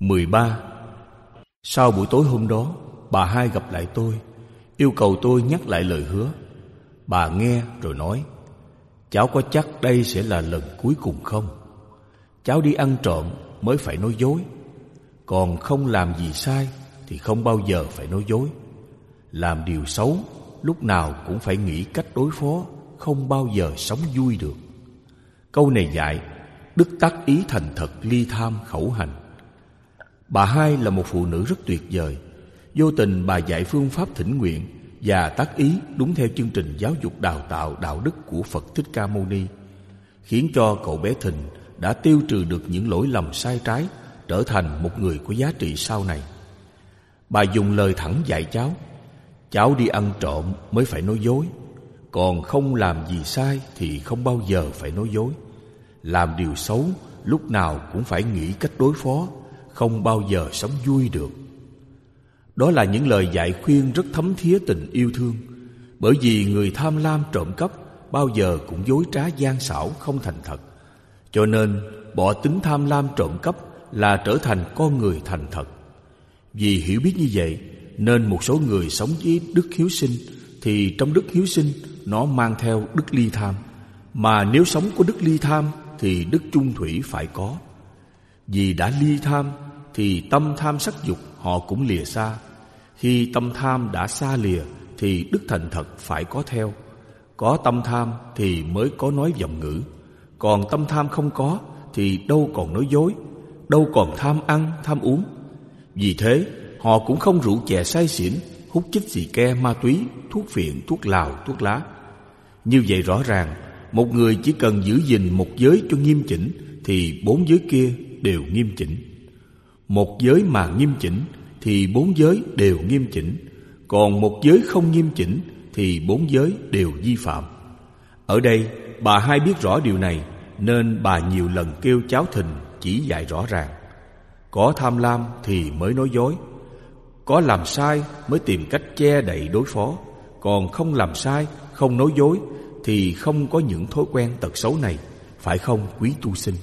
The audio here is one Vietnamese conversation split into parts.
13. Sau buổi tối hôm đó, bà hai gặp lại tôi, yêu cầu tôi nhắc lại lời hứa. Bà nghe rồi nói: cháu có chắc đây sẽ là lần cuối cùng không? Cháu đi ăn trộm mới phải nói dối, còn không làm gì sai thì không bao giờ phải nói dối. Làm điều xấu lúc nào cũng phải nghĩ cách đối phó, không bao giờ sống vui được. Câu này dạy đức tác ý thành thật, ly tham khẩu hành. Bà hai là một phụ nữ rất tuyệt vời. Vô tình bà dạy phương pháp thỉnh nguyện và tác ý đúng theo chương trình giáo dục đào tạo đạo đức của Phật Thích Ca Mâu Ni, khiến cho cậu bé Thìn đã tiêu trừ được những lỗi lầm sai trái, trở thành một người có giá trị sau này. Bà dùng lời thẳng dạy cháu: cháu đi ăn trộm mới phải nói dối, còn không làm gì sai thì không bao giờ phải nói dối. Làm điều xấu lúc nào cũng phải nghĩ cách đối phó, không bao giờ sống vui được. Đó là những lời dạy khuyên rất thấm thía tình yêu thương. Bởi vì người tham lam trộm cắp bao giờ cũng dối trá gian xảo, không thành thật. Cho nên bỏ tính tham lam trộm cắp là trở thành con người thành thật. Vì hiểu biết như vậy nên một số người sống với đức hiếu sinh, thì trong đức hiếu sinh nó mang theo đức ly tham. Mà nếu sống có đức ly tham thì đức chung thủy phải có. Vì đã ly tham thì tâm tham sắc dục họ cũng lìa xa. Khi tâm tham đã xa lìa thì đức thành thật phải có theo. Có tâm tham thì mới có nói vọng ngữ, còn tâm tham không có thì đâu còn nói dối, đâu còn tham ăn, tham uống. Vì thế họ cũng không rượu chè say xỉn, hút chích xì ke, ma túy, thuốc phiện, thuốc lào, thuốc lá. Như vậy rõ ràng, một người chỉ cần giữ gìn một giới cho nghiêm chỉnh thì bốn giới kia đều nghiêm chỉnh. Một giới mà nghiêm chỉnh thì bốn giới đều nghiêm chỉnh, còn một giới không nghiêm chỉnh thì bốn giới đều vi phạm. Ở đây bà hai biết rõ điều này nên bà nhiều lần kêu cháu Thìn chỉ dạy rõ ràng. Có tham lam thì mới nói dối, có làm sai mới tìm cách che đậy đối phó, còn không làm sai, không nói dối thì không có những thói quen tật xấu này, phải không quý tu sinh?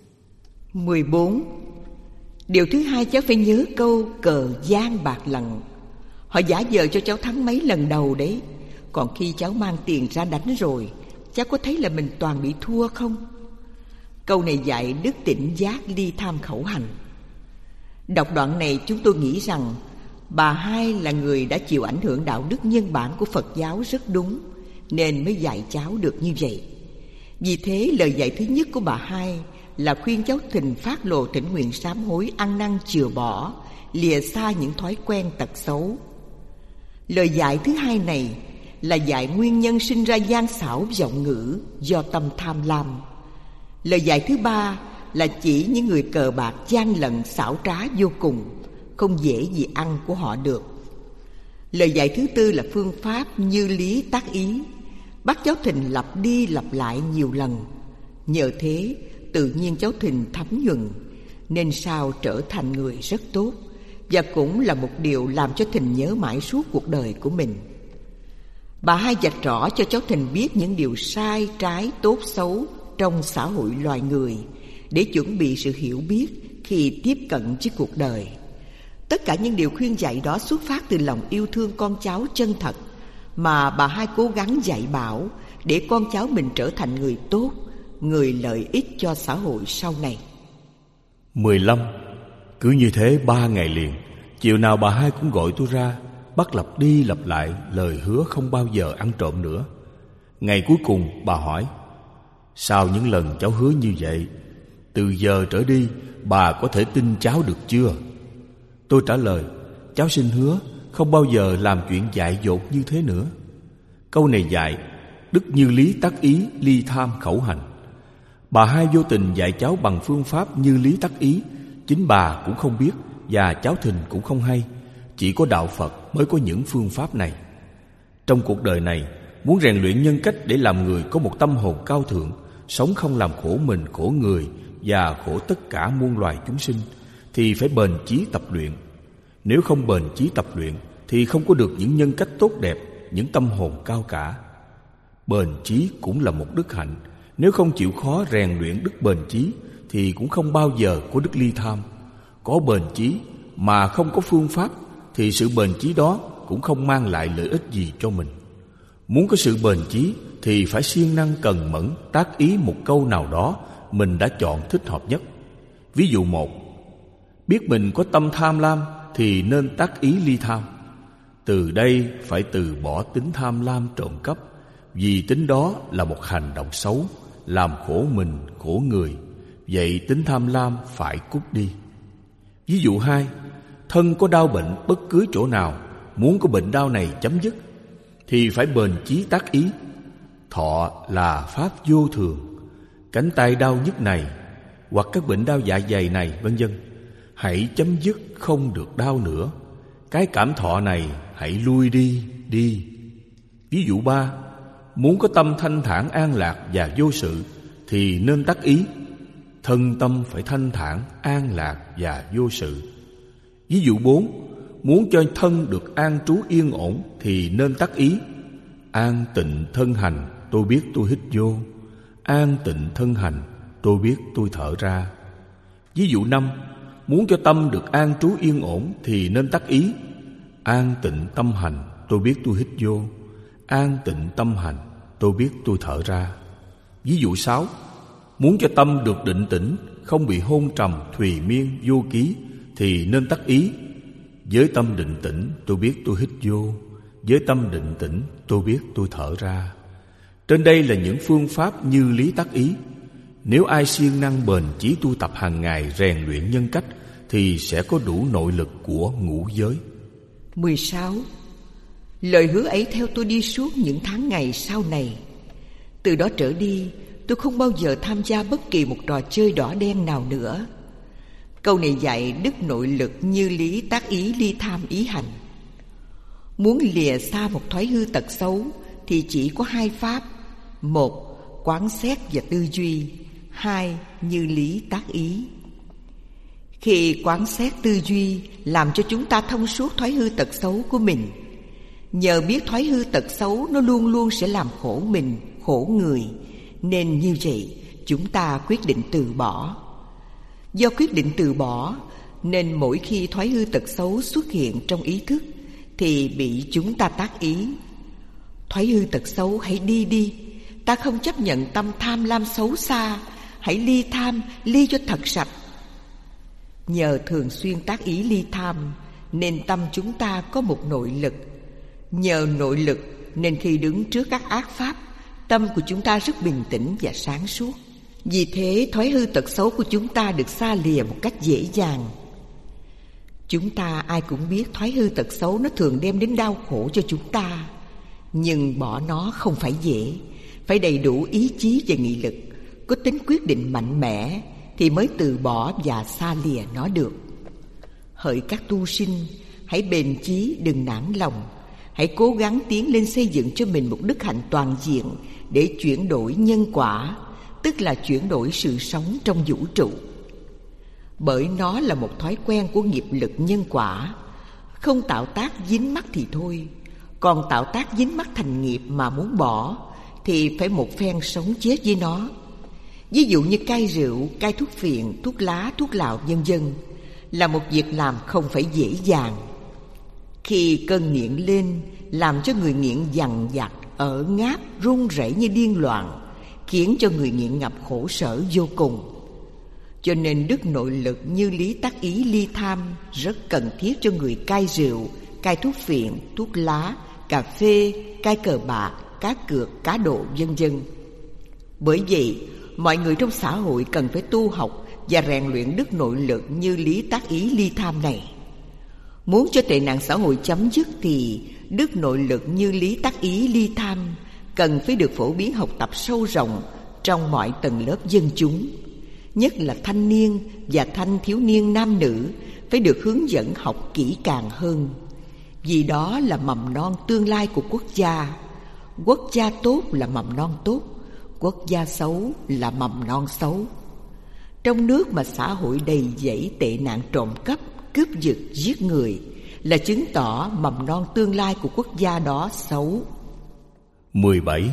14. Điều thứ hai, cháu phải nhớ câu cờ gian bạc lận. Họ giả vờ cho cháu thắng mấy lần đầu đấy, còn khi cháu mang tiền ra đánh rồi, cháu có thấy là mình toàn bị thua không? Câu này dạy đức tỉnh giác, ly tham khẩu hành. Đọc đoạn này chúng tôi nghĩ rằng bà hai là người đã chịu ảnh hưởng đạo đức nhân bản của Phật giáo rất đúng, nên mới dạy cháu được như vậy. Vì thế lời dạy thứ nhất của bà hai là khuyên cháu Thìn phát lộ thỉnh nguyện sám hối, ăn năn chừa bỏ, lìa xa những thói quen tật xấu. Lời dạy thứ hai này là dạy nguyên nhân sinh ra gian xảo vọng ngữ do tâm tham lam. Lời dạy thứ ba là chỉ những người cờ bạc gian lận xảo trá vô cùng, không dễ gì ăn của họ được. Lời dạy thứ tư là phương pháp như lý tác ý, bắt cháu Thìn lặp đi lặp lại nhiều lần. Nhờ thế tự nhiên cháu Thìn thấm nhuần, nên sau trở thành người rất tốt, và cũng là một điều làm cho Thìn nhớ mãi suốt cuộc đời của mình. Bà hai vạch rõ cho cháu Thìn biết những điều sai trái, tốt xấu trong xã hội loài người, để chuẩn bị sự hiểu biết khi tiếp cận với cuộc đời. Tất cả những điều khuyên dạy đó xuất phát từ lòng yêu thương con cháu chân thật, mà bà hai cố gắng dạy bảo để con cháu mình trở thành người tốt, người lợi ích cho xã hội sau này. 15. Cứ như thế 3 ngày liền, chiều nào bà hai cũng gọi tôi ra, bắt lặp đi lặp lại lời hứa không bao giờ ăn trộm nữa. Ngày cuối cùng bà hỏi: sau những lần cháu hứa như vậy, từ giờ trở đi bà có thể tin cháu được chưa? Tôi trả lời: cháu xin hứa không bao giờ làm chuyện dại dột như thế nữa. Câu này dạy đức như lý tác ý, ly tham khẩu hành. Bà hai vô tình dạy cháu bằng phương pháp như lý tác ý. Chính bà cũng không biết và cháu Thìn cũng không hay. Chỉ có đạo Phật mới có những phương pháp này. Trong cuộc đời này, muốn rèn luyện nhân cách để làm người có một tâm hồn cao thượng, sống không làm khổ mình, khổ người và khổ tất cả muôn loài chúng sinh, thì phải bền chí tập luyện. Nếu không bền chí tập luyện thì không có được những nhân cách tốt đẹp, những tâm hồn cao cả. Bền chí cũng là một đức hạnh. Nếu không chịu khó rèn luyện đức bền chí thì cũng không bao giờ có đức ly tham. Có bền chí mà không có phương pháp thì sự bền chí đó cũng không mang lại lợi ích gì cho mình. Muốn có sự bền chí thì phải siêng năng cần mẫn tác ý một câu nào đó mình đã chọn thích hợp nhất. Ví dụ 1, biết mình có tâm tham lam thì nên tác ý ly tham. Từ đây phải từ bỏ tính tham lam trộm cắp, vì tính đó là một hành động xấu, làm khổ mình, khổ người. Vậy tính tham lam phải cút đi. Ví dụ 2, thân có đau bệnh bất cứ chỗ nào, muốn có bệnh đau này chấm dứt thì phải bền chí tác ý. Thọ là pháp vô thường, cánh tay đau nhức này hoặc các bệnh đau dạ dày này vân vân, hãy chấm dứt không được đau nữa. Cái cảm thọ này hãy lui đi. Ví dụ 3, muốn có tâm thanh thản an lạc và vô sự thì nên tác ý. Thân tâm phải thanh thản an lạc và vô sự. Ví dụ 4, muốn cho thân được an trú yên ổn thì nên tác ý. An tịnh thân hành, tôi biết tôi hít vô. An tịnh thân hành, tôi biết tôi thở ra. Ví dụ 5, muốn cho tâm được an trú yên ổn thì nên tác ý. An tịnh tâm hành, tôi biết tôi hít vô. An tịnh tâm hành, tôi biết tôi thở ra. Ví dụ 6, muốn cho tâm được định tĩnh, không bị hôn trầm, thùy miên, vô ký thì nên tác ý. Với tâm định tĩnh, tôi biết tôi hít vô. Với tâm định tĩnh, tôi biết tôi thở ra. Trên đây là những phương pháp như lý tác ý. Nếu ai siêng năng bền chí tu tập hàng ngày rèn luyện nhân cách thì sẽ có đủ nội lực của ngũ giới. 16. Lời hứa ấy theo tôi đi suốt những tháng ngày sau này. Từ đó trở đi, tôi không bao giờ tham gia bất kỳ một trò chơi đỏ đen nào nữa. Câu này dạy đức nội lực như lý tác ý ly tham ý hành. Muốn lìa xa một thói hư tật xấu thì chỉ có 2 pháp. 1. Quán xét và tư duy. 2. Như lý tác ý. Khi quán xét tư duy làm cho chúng ta thông suốt thói hư tật xấu của mình. Nhờ biết thói hư tật xấu nó luôn luôn sẽ làm khổ mình, khổ người, nên như vậy chúng ta quyết định từ bỏ. Do quyết định từ bỏ nên mỗi khi thói hư tật xấu xuất hiện trong ý thức thì bị chúng ta tác ý. Thói hư tật xấu hãy đi. Ta không chấp nhận tâm tham lam xấu xa. Hãy ly tham, ly cho thật sạch. Nhờ thường xuyên tác ý ly tham nên tâm chúng ta có một nội lực. Nhờ nội lực nên khi đứng trước các ác pháp, tâm của chúng ta rất bình tĩnh và sáng suốt. Vì thế thói hư tật xấu của chúng ta được xa lìa một cách dễ dàng. Chúng ta ai cũng biết thói hư tật xấu nó thường đem đến đau khổ cho chúng ta. Nhưng bỏ nó không phải dễ. Phải đầy đủ ý chí và nghị lực, có tính quyết định mạnh mẽ thì mới từ bỏ và xa lìa nó được. Hỡi các tu sinh, hãy bền chí đừng nản lòng. Hãy cố gắng tiến lên xây dựng cho mình một đức hạnh toàn diện để chuyển đổi nhân quả, tức là chuyển đổi sự sống trong vũ trụ. Bởi nó là một thói quen của nghiệp lực nhân quả. Không tạo tác dính mắc thì thôi, còn tạo tác dính mắc thành nghiệp mà muốn bỏ thì phải một phen sống chết với nó. Ví dụ như cai rượu, cai thuốc phiện, thuốc lá, thuốc lào vân vân là một việc làm không phải dễ dàng. Khi cơn nghiện lên làm cho người nghiện dằn vặt, ở ngáp, run rẩy như điên loạn, khiến cho người nghiện ngập khổ sở vô cùng. Cho nên đức nội lực như lý tác ý ly tham rất cần thiết cho người cai rượu, cai thuốc phiện, thuốc lá, cà phê, cai cờ bạc, cá cược, cá độ vân vân. Bởi vậy, mọi người trong xã hội cần phải tu học và rèn luyện đức nội lực như lý tác ý ly tham này. Muốn cho tệ nạn xã hội chấm dứt thì đức nội lực như lý tác ý ly tham cần phải được phổ biến học tập sâu rộng trong mọi tầng lớp dân chúng. Nhất là thanh niên và thanh thiếu niên nam nữ phải được hướng dẫn học kỹ càng hơn. Vì đó là mầm non tương lai của quốc gia. Quốc gia tốt là mầm non tốt, quốc gia xấu là mầm non xấu. Trong nước mà xã hội đầy dẫy tệ nạn trộm cắp, cướp giật, giết người là chứng tỏ mầm non tương lai của quốc gia đó xấu. 17.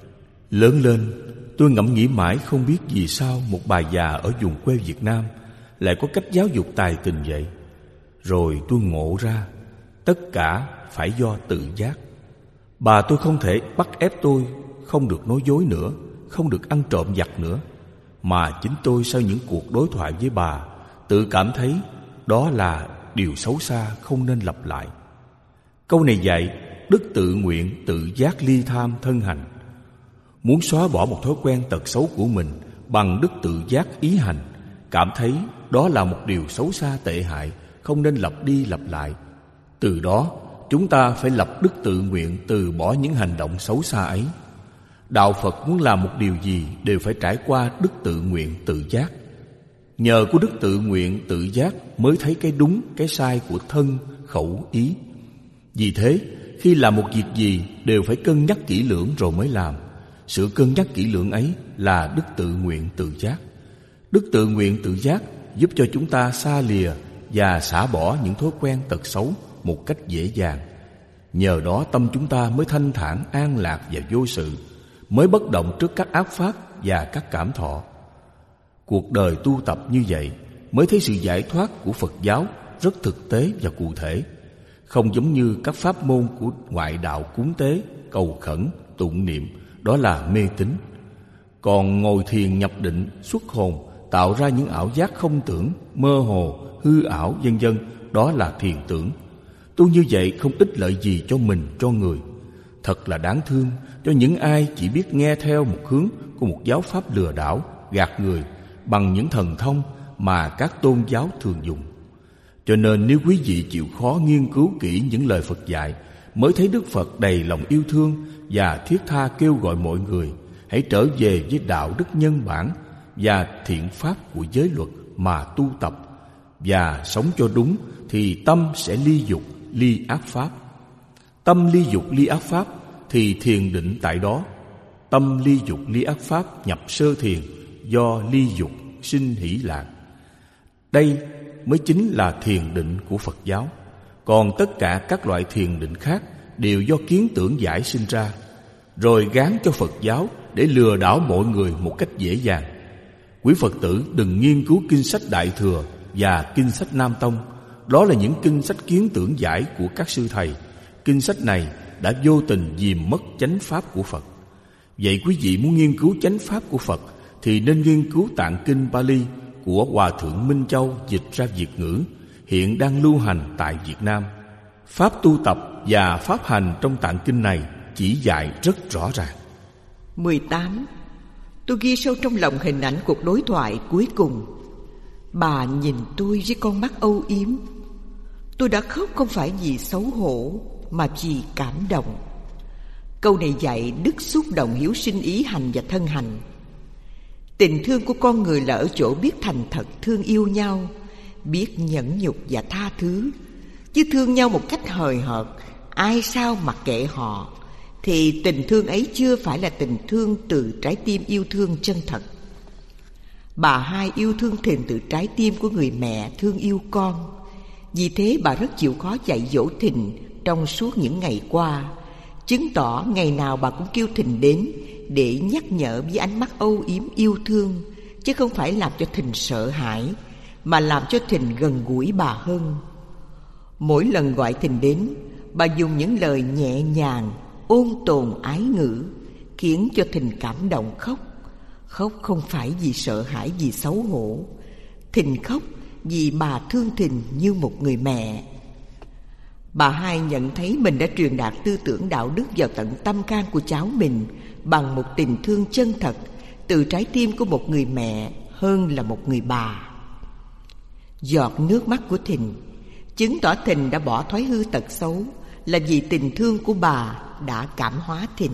Lớn lên, tôi ngẫm nghĩ mãi không biết vì sao một bà già ở vùng quê Việt Nam lại có cách giáo dục tài tình vậy? Rồi tôi ngộ ra, tất cả phải do tự giác. Bà tôi không thể bắt ép tôi không được nói dối nữa, không được ăn trộm vặt nữa, mà chính tôi sau những cuộc đối thoại với bà tự cảm thấy đó là điều xấu xa không nên lặp lại. Câu này dạy đức tự nguyện, tự giác ly tham thân hành. Muốn xóa bỏ một thói quen tật xấu của mình bằng đức tự giác ý hành, cảm thấy đó là một điều xấu xa tệ hại, không nên lặp đi lặp lại. Từ đó chúng ta phải lập đức tự nguyện từ bỏ những hành động xấu xa ấy. Đạo Phật muốn làm một điều gì đều phải trải qua đức tự nguyện tự giác. Nhờ có đức tự nguyện tự giác mới thấy cái đúng, cái sai của thân, khẩu, ý. Vì thế, khi làm một việc gì đều phải cân nhắc kỹ lưỡng rồi mới làm. Sự cân nhắc kỹ lưỡng ấy là đức tự nguyện tự giác. Đức tự nguyện tự giác giúp cho chúng ta xa lìa và xả bỏ những thói quen tật xấu một cách dễ dàng. Nhờ đó tâm chúng ta mới thanh thản, an lạc và vô sự, mới bất động trước các ác pháp và các cảm thọ. Cuộc đời tu tập như vậy mới thấy sự giải thoát của Phật giáo rất thực tế và cụ thể, không giống như các pháp môn của ngoại đạo cúng tế, cầu khẩn, tụng niệm, đó là mê tín. Còn ngồi thiền nhập định, xuất hồn, tạo ra những ảo giác không tưởng, mơ hồ, hư ảo vân vân, đó là thiền tưởng. Tu như vậy không ích lợi gì cho mình, cho người. Thật là đáng thương cho những ai chỉ biết nghe theo một hướng của một giáo pháp lừa đảo, gạt người bằng những thần thông mà các tôn giáo thường dùng. Cho nên nếu quý vị chịu khó nghiên cứu kỹ những lời Phật dạy, mới thấy Đức Phật đầy lòng yêu thương và thiết tha kêu gọi mọi người hãy trở về với đạo đức nhân bản và thiện pháp của giới luật mà tu tập, và sống cho đúng thì tâm sẽ ly dục, ly ác pháp. Tâm ly dục, ly ác pháp thì thiền định tại đó. Tâm ly dục, ly ác pháp nhập sơ thiền, do ly dục sinh hỷ lạc. Đây mới chính là thiền định của Phật giáo. Còn tất cả các loại thiền định khác đều do kiến tưởng giải sinh ra, rồi gán cho Phật giáo để lừa đảo mọi người một cách dễ dàng. Quý Phật tử đừng nghiên cứu kinh sách Đại Thừa và kinh sách Nam Tông. Đó là những kinh sách kiến tưởng giải của các sư thầy. Kinh sách này đã vô tình dìm mất chánh pháp của Phật. Vậy quý vị muốn nghiên cứu chánh pháp của Phật thì nên nghiên cứu tạng kinh Pali của Hòa Thượng Minh Châu dịch ra Việt ngữ, hiện đang lưu hành tại Việt Nam. Pháp tu tập và pháp hành trong tạng kinh này chỉ dạy rất rõ ràng. 18. Tôi ghi sâu trong lòng hình ảnh cuộc đối thoại cuối cùng. Bà nhìn tôi với con mắt âu yếm. Tôi đã khóc không phải vì xấu hổ mà vì cảm động. Câu này dạy đức xúc động hiếu sinh ý hành và thân hành. Tình thương của con người là ở chỗ biết thành thật thương yêu nhau, biết nhẫn nhục và tha thứ. Chứ thương nhau một cách hời hợt, ai sao mặc kệ họ, thì tình thương ấy chưa phải là tình thương từ trái tim yêu thương chân thật. Bà Hai yêu thương Thìn từ trái tim của người mẹ thương yêu con. Vì thế bà rất chịu khó dạy dỗ Thìn trong suốt những ngày qua, chứng tỏ ngày nào bà cũng kêu Thìn đến để nhắc nhở với ánh mắt âu yếm yêu thương, chứ không phải làm cho Thìn sợ hãi, mà làm cho Thìn gần gũi bà hơn. Mỗi lần gọi Thìn đến, bà dùng những lời nhẹ nhàng, ôn tồn ái ngữ, khiến cho Thìn cảm động khóc. Khóc không phải vì sợ hãi, vì xấu hổ. Thìn khóc vì bà thương Thìn như một người mẹ. Bà Hai nhận thấy mình đã truyền đạt tư tưởng đạo đức vào tận tâm can của cháu mình bằng một tình thương chân thật từ trái tim của một người mẹ hơn là một người bà. Giọt nước mắt của Thìn chứng tỏ Thìn đã bỏ thói hư tật xấu là vì tình thương của bà đã cảm hóa Thìn.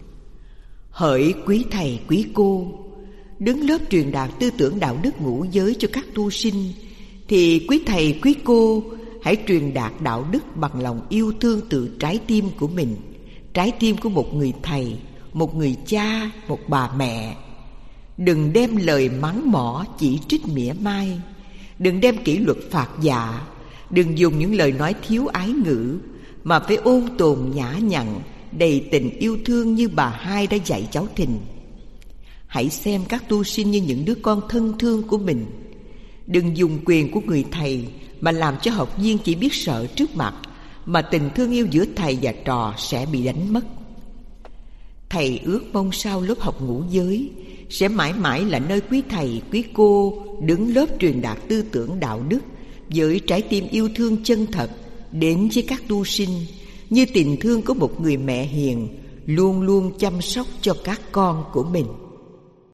Hỡi quý thầy quý cô, đứng lớp truyền đạt tư tưởng đạo đức ngũ giới cho các tu sinh, thì quý thầy quý cô hãy truyền đạt đạo đức bằng lòng yêu thương từ trái tim của mình, trái tim của một người thầy, một người cha, một bà mẹ. Đừng đem lời mắng mỏ chỉ trích mỉa mai, đừng đem kỷ luật phạt dạ, đừng dùng những lời nói thiếu ái ngữ, mà phải ôn tồn nhã nhặn, đầy tình yêu thương như bà Hai đã dạy cháu Thìn. Hãy xem các tu sinh như những đứa con thân thương của mình. Đừng dùng quyền của người thầy mà làm cho học viên chỉ biết sợ trước mặt, mà tình thương yêu giữa thầy và trò sẽ bị đánh mất. Thầy ước mong sau lớp học ngũ giới sẽ mãi mãi là nơi quý thầy, quý cô đứng lớp truyền đạt tư tưởng đạo đức với trái tim yêu thương chân thật đến với các tu sinh, như tình thương của một người mẹ hiền luôn luôn chăm sóc cho các con của mình.